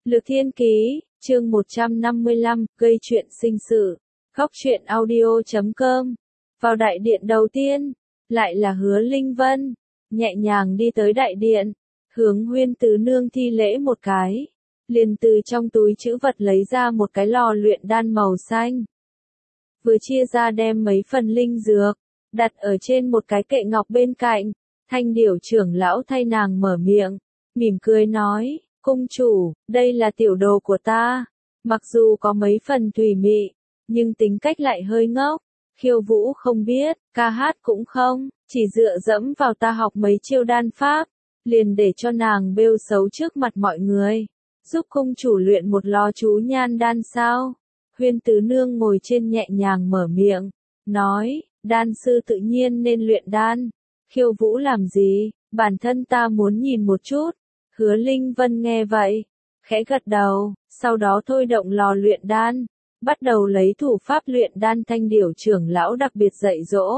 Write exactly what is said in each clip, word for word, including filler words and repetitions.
Lược Thiên Ký, chương một trăm năm mươi lăm, gây chuyện sinh sự. Góc truyện audio chấm com. Vào đại điện đầu tiên, lại là Hứa Linh Vân, nhẹ nhàng đi tới đại điện, hướng Huyên Tứ Nương thi lễ một cái, liền từ trong túi trữ vật lấy ra một cái lò luyện đan màu xanh. Vừa chia ra đem mấy phần linh dược, đặt ở trên một cái kệ ngọc bên cạnh, Thanh Điểu trưởng lão thay nàng mở miệng, mỉm cười nói, cung chủ, đây là tiểu đồ của ta, mặc dù có mấy phần thùy mị, nhưng tính cách lại hơi ngốc, khiêu vũ không biết, ca hát cũng không, chỉ dựa dẫm vào ta học mấy chiêu đan pháp, liền để cho nàng bêu xấu trước mặt mọi người, giúp cung chủ luyện một lò chú nhan đan sao. Huyên Tứ Nương ngồi trên nhẹ nhàng mở miệng, nói, đan sư tự nhiên nên luyện đan, khiêu vũ làm gì, bản thân ta muốn nhìn một chút. Hứa Linh Vân nghe vậy, khẽ gật đầu, sau đó thôi động lò luyện đan, bắt đầu lấy thủ pháp luyện đan. Thanh Điểu trưởng lão đặc biệt dạy dỗ,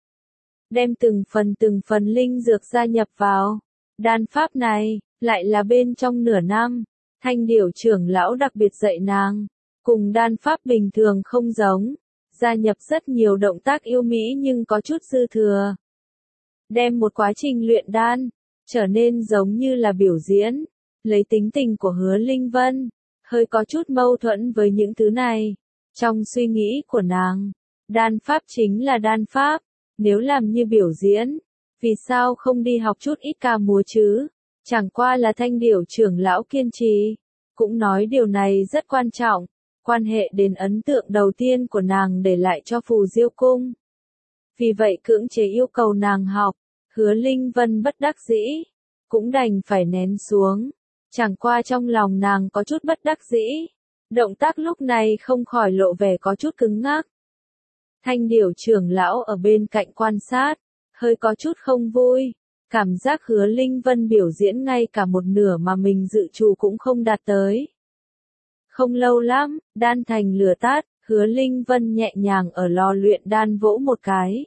đem từng phần từng phần linh dược gia nhập vào. Đan pháp này, lại là bên trong nửa năm, Thanh Điểu trưởng lão đặc biệt dạy nàng, cùng đan pháp bình thường không giống, gia nhập rất nhiều động tác yêu mỹ nhưng có chút dư thừa. Đem một quá trình luyện đan, trở nên giống như là biểu diễn, lấy tính tình của Hứa Linh Vân, hơi có chút mâu thuẫn với những thứ này. Trong suy nghĩ của nàng, đan pháp chính là đan pháp, nếu làm như biểu diễn, vì sao không đi học chút ít ca múa chứ? Chẳng qua là Thanh Điểu trưởng lão kiên trì, cũng nói điều này rất quan trọng, quan hệ đến ấn tượng đầu tiên của nàng để lại cho Phù Diêu Cung. Vì vậy cưỡng chế yêu cầu nàng học. Hứa Linh Vân bất đắc dĩ, cũng đành phải nén xuống, chẳng qua trong lòng nàng có chút bất đắc dĩ, động tác lúc này không khỏi lộ vẻ có chút cứng ngắc. Thanh Điểu trưởng lão ở bên cạnh quan sát, hơi có chút không vui, cảm giác Hứa Linh Vân biểu diễn ngay cả một nửa mà mình dự trù cũng không đạt tới. Không lâu lắm, đan thành lửa tát, Hứa Linh Vân nhẹ nhàng ở lò luyện đan vỗ một cái.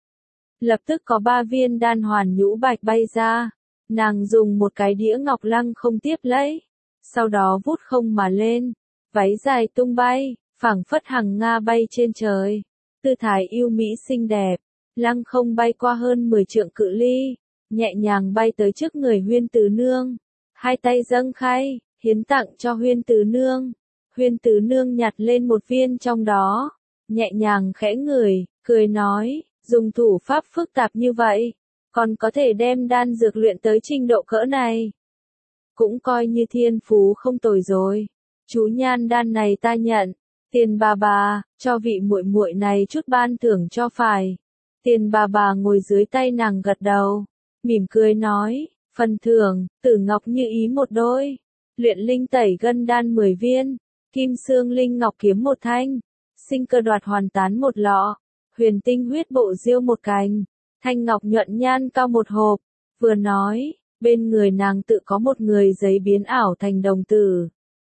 Lập tức có ba viên đan hoàn nhũ bạch bay ra, nàng dùng một cái đĩa ngọc lăng không tiếp lấy, sau đó vút không mà lên, váy dài tung bay, phảng phất hằng nga bay trên trời, tư thái yêu mỹ xinh đẹp, lăng không bay qua hơn mười trượng cự ly, nhẹ nhàng bay tới trước người Huyên Tứ Nương, hai tay dâng khay, hiến tặng cho Huyên Tứ Nương. Huyên Tứ Nương nhặt lên một viên trong đó, nhẹ nhàng khẽ ngửi, cười nói, dùng thủ pháp phức tạp như vậy, còn có thể đem đan dược luyện tới trình độ cỡ này. Cũng coi như thiên phú không tồi rồi. Chú nhan đan này ta nhận, Tiền bà bà, cho vị muội muội này chút ban thưởng cho phải. Tiền bà bà ngồi dưới tay nàng gật đầu, mỉm cười nói, phần thưởng, Tử Ngọc Như Ý một đôi, luyện linh tẩy gân đan mười viên, kim xương linh ngọc kiếm một thanh, sinh cơ đoạt hoàn tán một lọ. Huyền tinh huyết bộ diêu một cành, thanh ngọc nhuận nhan cao một hộp, vừa nói, bên người nàng tự có một người giấy biến ảo thành đồng tử.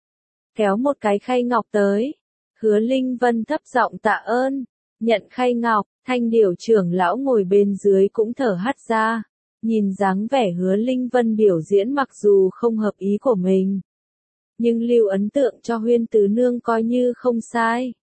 Kéo một cái khay ngọc tới, Hứa Linh Vân thấp giọng tạ ơn, nhận khay ngọc, Thanh Điểu trưởng lão ngồi bên dưới cũng thở hắt ra, nhìn dáng vẻ Hứa Linh Vân biểu diễn mặc dù không hợp ý của mình, nhưng lưu ấn tượng cho Huyên Tứ Nương coi như không sai.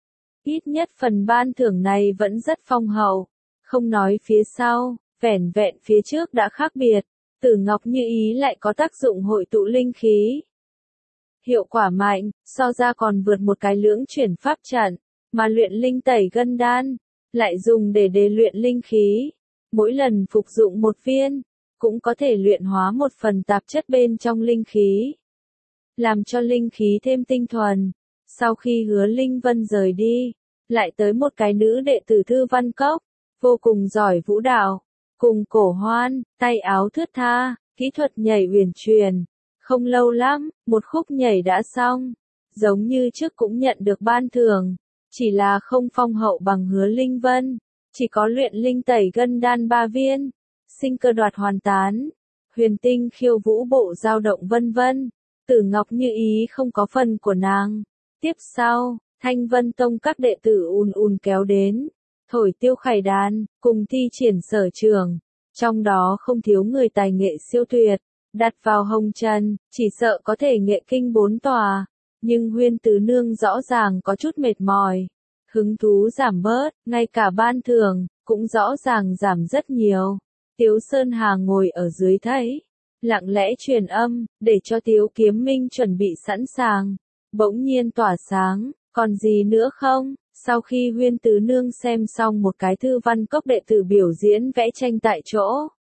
Ít nhất phần ban thưởng này vẫn rất phong hậu, không nói phía sau, vẻn vẹn phía trước đã khác biệt, Tử Ngọc Như Ý lại có tác dụng hội tụ linh khí. Hiệu quả mạnh, so ra còn vượt một cái lưỡng chuyển pháp trận, mà luyện linh tẩy gân đan, lại dùng để để luyện linh khí. Mỗi lần phục dụng một viên, cũng có thể luyện hóa một phần tạp chất bên trong linh khí, làm cho linh khí thêm tinh thuần. Sau khi Hứa Linh Vân rời đi, lại tới một cái nữ đệ tử Thư Văn Cốc, vô cùng giỏi vũ đạo, cùng Cổ Hoan, tay áo thướt tha, kỹ thuật nhảy uyển chuyển. Không lâu lắm, một khúc nhảy đã xong, giống như trước cũng nhận được ban thưởng, chỉ là không phong hậu bằng Hứa Linh Vân, chỉ có luyện linh tẩy gân đan ba viên, sinh cơ đoạt hoàn tán, huyền tinh khiêu vũ bộ dao động vân vân. Tử Ngọc Như Ý không có phần của nàng. Tiếp sau, Thanh Vân Tông các đệ tử ùn ùn kéo đến, thổi tiêu khải đàn, cùng thi triển sở trường, trong đó không thiếu người tài nghệ siêu tuyệt, đặt vào hồng trần, chỉ sợ có thể nghệ kinh bốn tòa. Nhưng Huyên Tứ Nương rõ ràng có chút mệt mỏi. Hứng thú giảm bớt, ngay cả ban thưởng, cũng rõ ràng giảm rất nhiều. Tiếu Sơn Hà ngồi ở dưới thấy. Lặng lẽ truyền âm, để cho Tiếu Kiếm Minh chuẩn bị sẵn sàng. Bỗng nhiên tỏa sáng, còn gì nữa không? Sau khi Huyên Tứ Nương xem xong một cái thư văn cốc đệ tử biểu diễn vẽ tranh tại chỗ.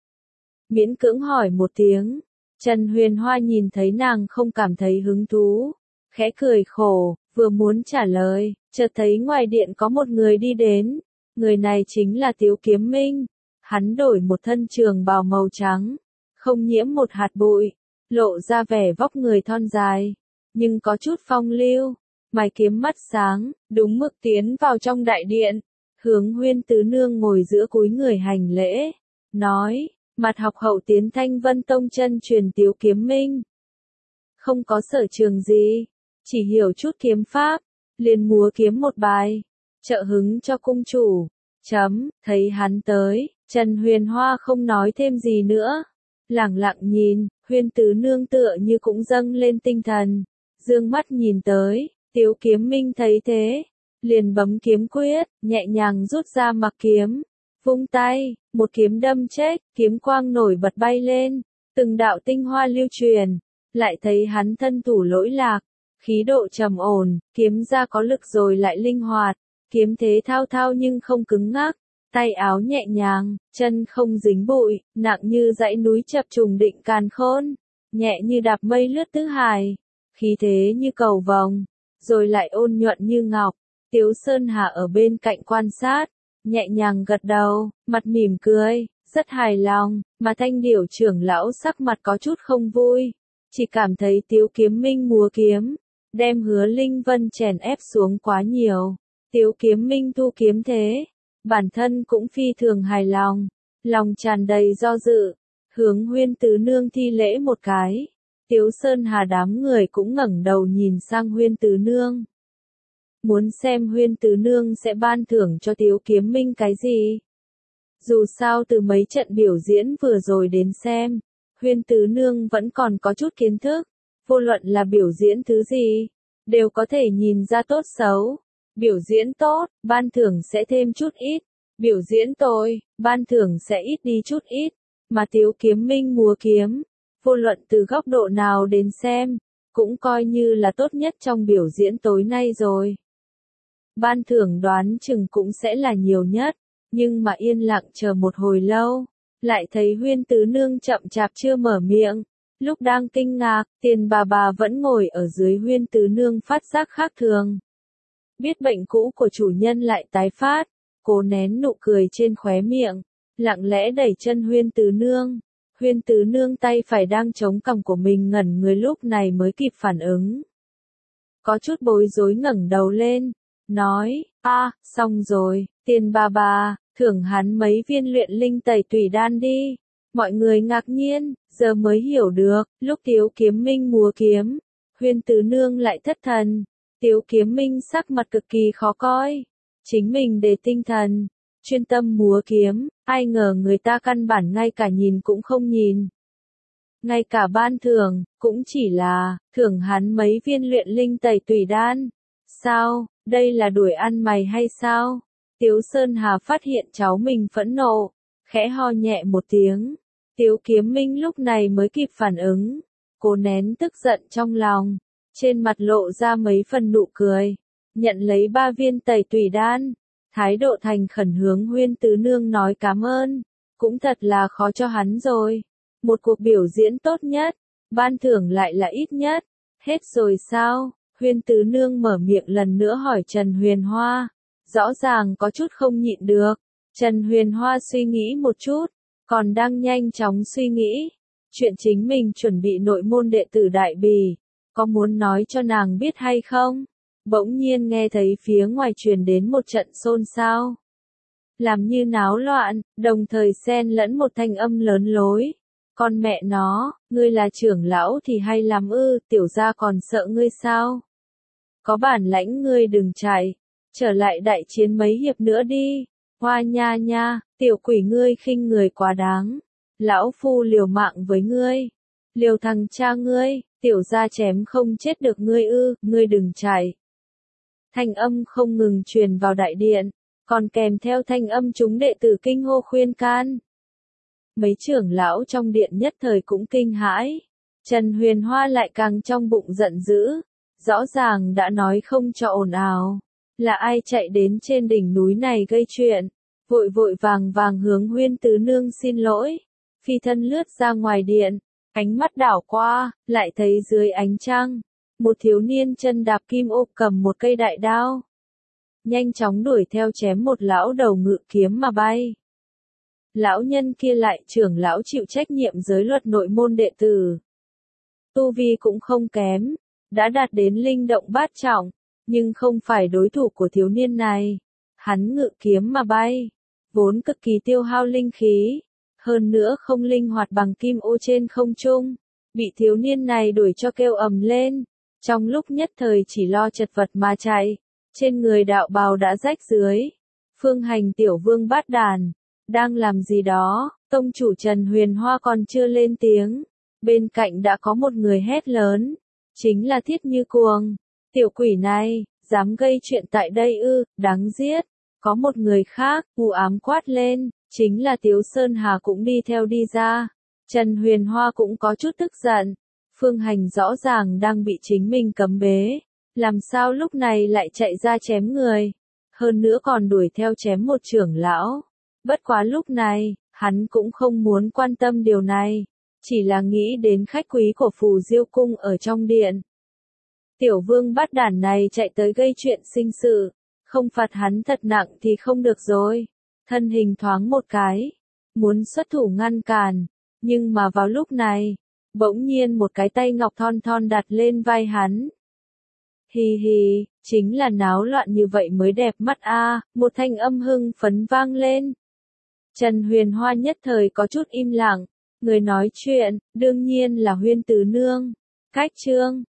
Miễn cưỡng hỏi một tiếng. Trần Huyền Hoa nhìn thấy nàng không cảm thấy hứng thú. Khẽ cười khổ, vừa muốn trả lời, chợt thấy ngoài điện có một người đi đến. Người này chính là Tiếu Kiếm Minh. Hắn đổi một thân trường bào màu trắng, không nhiễm một hạt bụi, lộ ra vẻ vóc người thon dài, nhưng có chút phong lưu, mày kiếm mắt sáng, đúng mực tiến vào trong đại điện, hướng Huyên Tứ Nương ngồi giữa cúi người hành lễ, nói, mặt học hậu tiến Thanh Vân Tông chân truyền Tiếu Kiếm Minh. Không có sở trường gì, chỉ hiểu chút kiếm pháp, liền múa kiếm một bài, trợ hứng cho cung chủ. Chấm, thấy hắn tới, Trần Huyền Hoa không nói thêm gì nữa. Lẳng lặng nhìn, Huyên Tứ Nương tựa như cũng dâng lên tinh thần. Dương mắt nhìn tới, Tiếu Kiếm Minh thấy thế. Liền bấm kiếm quyết, nhẹ nhàng rút ra mặc kiếm. Vung tay, một kiếm đâm chết, kiếm quang nổi bật bay lên. Từng đạo tinh hoa lưu truyền. Lại thấy hắn thân thủ lỗi lạc. Khí độ trầm ổn, kiếm ra có lực rồi lại linh hoạt. Kiếm thế thao thao nhưng không cứng ngắc. Tay áo nhẹ nhàng, chân không dính bụi, nặng như dãy núi chập trùng định càn khôn, nhẹ như đạp mây lướt tứ hải, khí thế như cầu vồng, rồi lại ôn nhuận như ngọc. Tiếu Sơn Hà ở bên cạnh quan sát, nhẹ nhàng gật đầu, mặt mỉm cười, rất hài lòng, mà Thanh Điểu trưởng lão sắc mặt có chút không vui, chỉ cảm thấy Tiếu Kiếm Minh múa kiếm, đem Hứa Linh Vân chèn ép xuống quá nhiều. Tiếu Kiếm Minh thu kiếm thế, bản thân cũng phi thường hài lòng, lòng tràn đầy do dự, hướng Huyên Tứ Nương thi lễ một cái. Tiếu Sơn Hà đám người cũng ngẩng đầu nhìn sang Huyên Tứ Nương. Muốn xem Huyên Tứ Nương sẽ ban thưởng cho Tiếu Kiếm Minh cái gì? Dù sao từ mấy trận biểu diễn vừa rồi đến xem, Huyên Tứ Nương vẫn còn có chút kiến thức, vô luận là biểu diễn thứ gì, đều có thể nhìn ra tốt xấu. Biểu diễn tốt, ban thưởng sẽ thêm chút ít. Biểu diễn tồi, ban thưởng sẽ ít đi chút ít. Mà Tiếu Kiếm Minh múa kiếm, vô luận từ góc độ nào đến xem, cũng coi như là tốt nhất trong biểu diễn tối nay rồi. Ban thưởng đoán chừng cũng sẽ là nhiều nhất, nhưng mà yên lặng chờ một hồi lâu, lại thấy Huyên Tứ Nương chậm chạp chưa mở miệng. Lúc đang kinh ngạc, Tiền bà bà vẫn ngồi ở dưới Huyên Tứ Nương phát giác khác thường. Biết bệnh cũ của chủ nhân lại tái phát, cố nén nụ cười trên khóe miệng, lặng lẽ đẩy chân Huyên Tứ Nương. Huyên Tứ Nương tay phải đang chống cằm của mình ngẩn người lúc này mới kịp phản ứng. Có chút bối rối ngẩng đầu lên, nói, a, xong rồi, Tiền bà bà, thưởng hắn mấy viên luyện linh tẩy tùy đan đi. Mọi người ngạc nhiên, giờ mới hiểu được, lúc Tiếu Kiếm Minh múa kiếm, Huyên Tứ Nương lại thất thần. Tiếu Kiếm Minh sắc mặt cực kỳ khó coi. Chính mình để tinh thần, chuyên tâm múa kiếm, ai ngờ người ta căn bản ngay cả nhìn cũng không nhìn. Ngay cả ban thưởng, cũng chỉ là, thưởng hắn mấy viên luyện linh tẩy tùy đan. Sao, đây là đuổi ăn mày hay sao? Tiếu Sơn Hà phát hiện cháu mình phẫn nộ, khẽ ho nhẹ một tiếng. Tiếu Kiếm Minh lúc này mới kịp phản ứng, cố nén tức giận trong lòng. Trên mặt lộ ra mấy phần nụ cười, nhận lấy ba viên tẩy tùy đan, thái độ thành khẩn hướng Huyên Tứ Nương nói cảm ơn, cũng thật là khó cho hắn rồi. Một cuộc biểu diễn tốt nhất, ban thưởng lại là ít nhất, hết rồi sao? Huyên Tứ Nương mở miệng lần nữa hỏi Trần Huyền Hoa, rõ ràng có chút không nhịn được. Trần Huyền Hoa suy nghĩ một chút, còn đang nhanh chóng suy nghĩ, chuyện chính mình chuẩn bị nội môn đệ tử Đại Bỉ. Có muốn nói cho nàng biết hay không? Bỗng nhiên nghe thấy phía ngoài truyền đến một trận xôn xao. Làm như náo loạn, đồng thời xen lẫn một thanh âm lớn lối. Con mẹ nó, ngươi là trưởng lão thì hay làm ư, tiểu gia còn sợ ngươi sao? Có bản lãnh ngươi đừng chạy, trở lại đại chiến mấy hiệp nữa đi. Hoa nha nha, tiểu quỷ ngươi khinh người quá đáng. Lão phu liều mạng với ngươi. Liều thằng cha ngươi, tiểu gia chém không chết được ngươi ư, ngươi đừng chạy. Thanh âm không ngừng truyền vào đại điện, còn kèm theo thanh âm chúng đệ tử kinh hô khuyên can. Mấy trưởng lão trong điện nhất thời cũng kinh hãi. Trần Huyền Hoa lại càng trong bụng giận dữ. Rõ ràng đã nói không cho ồn ào. Là ai chạy đến trên đỉnh núi này gây chuyện. Vội vội vàng vàng hướng Huyên Tứ Nương xin lỗi. Phi thân lướt ra ngoài điện. Ánh mắt đảo qua, lại thấy dưới ánh trăng. Một thiếu niên chân đạp kim ô cầm một cây đại đao. Nhanh chóng đuổi theo chém một lão đầu ngự kiếm mà bay. Lão nhân kia lại trưởng lão chịu trách nhiệm giới luật nội môn đệ tử. Tu vi cũng không kém, đã đạt đến linh động bát trọng, nhưng không phải đối thủ của thiếu niên này. Hắn ngự kiếm mà bay, vốn cực kỳ tiêu hao linh khí, hơn nữa không linh hoạt bằng kim ô trên không trung, bị thiếu niên này đuổi cho kêu ầm lên, trong lúc nhất thời chỉ lo chật vật mà chạy, trên người đạo bào đã rách dưới. Phương Hành tiểu vương bát đàn, đang làm gì đó, tông chủ Trần Huyền Hoa còn chưa lên tiếng, bên cạnh đã có một người hét lớn, chính là Thiết Như Cuồng, tiểu quỷ này, dám gây chuyện tại đây ư, đáng giết. Có một người khác, u ám quát lên, chính là Tiếu Sơn Hà cũng đi theo đi ra. Trần Huyền Hoa cũng có chút tức giận. Phương Hành rõ ràng đang bị chính mình cấm bế. Làm sao lúc này lại chạy ra chém người. Hơn nữa còn đuổi theo chém một trưởng lão. Bất quá lúc này, hắn cũng không muốn quan tâm điều này. Chỉ là nghĩ đến khách quý của Phù Diêu Cung ở trong điện. Tiểu vương bát đản này chạy tới gây chuyện sinh sự. Không phạt hắn thật nặng thì không được rồi. Thân hình thoáng một cái. Muốn xuất thủ ngăn cản. Nhưng mà vào lúc này. Bỗng nhiên một cái tay ngọc thon thon đặt lên vai hắn. Hì hì, chính là náo loạn như vậy mới đẹp mắt a. Một thanh âm hưng phấn vang lên. Trần Huyền Hoa nhất thời có chút im lặng. Người nói chuyện, đương nhiên là Huyên Tứ Nương. Cách chương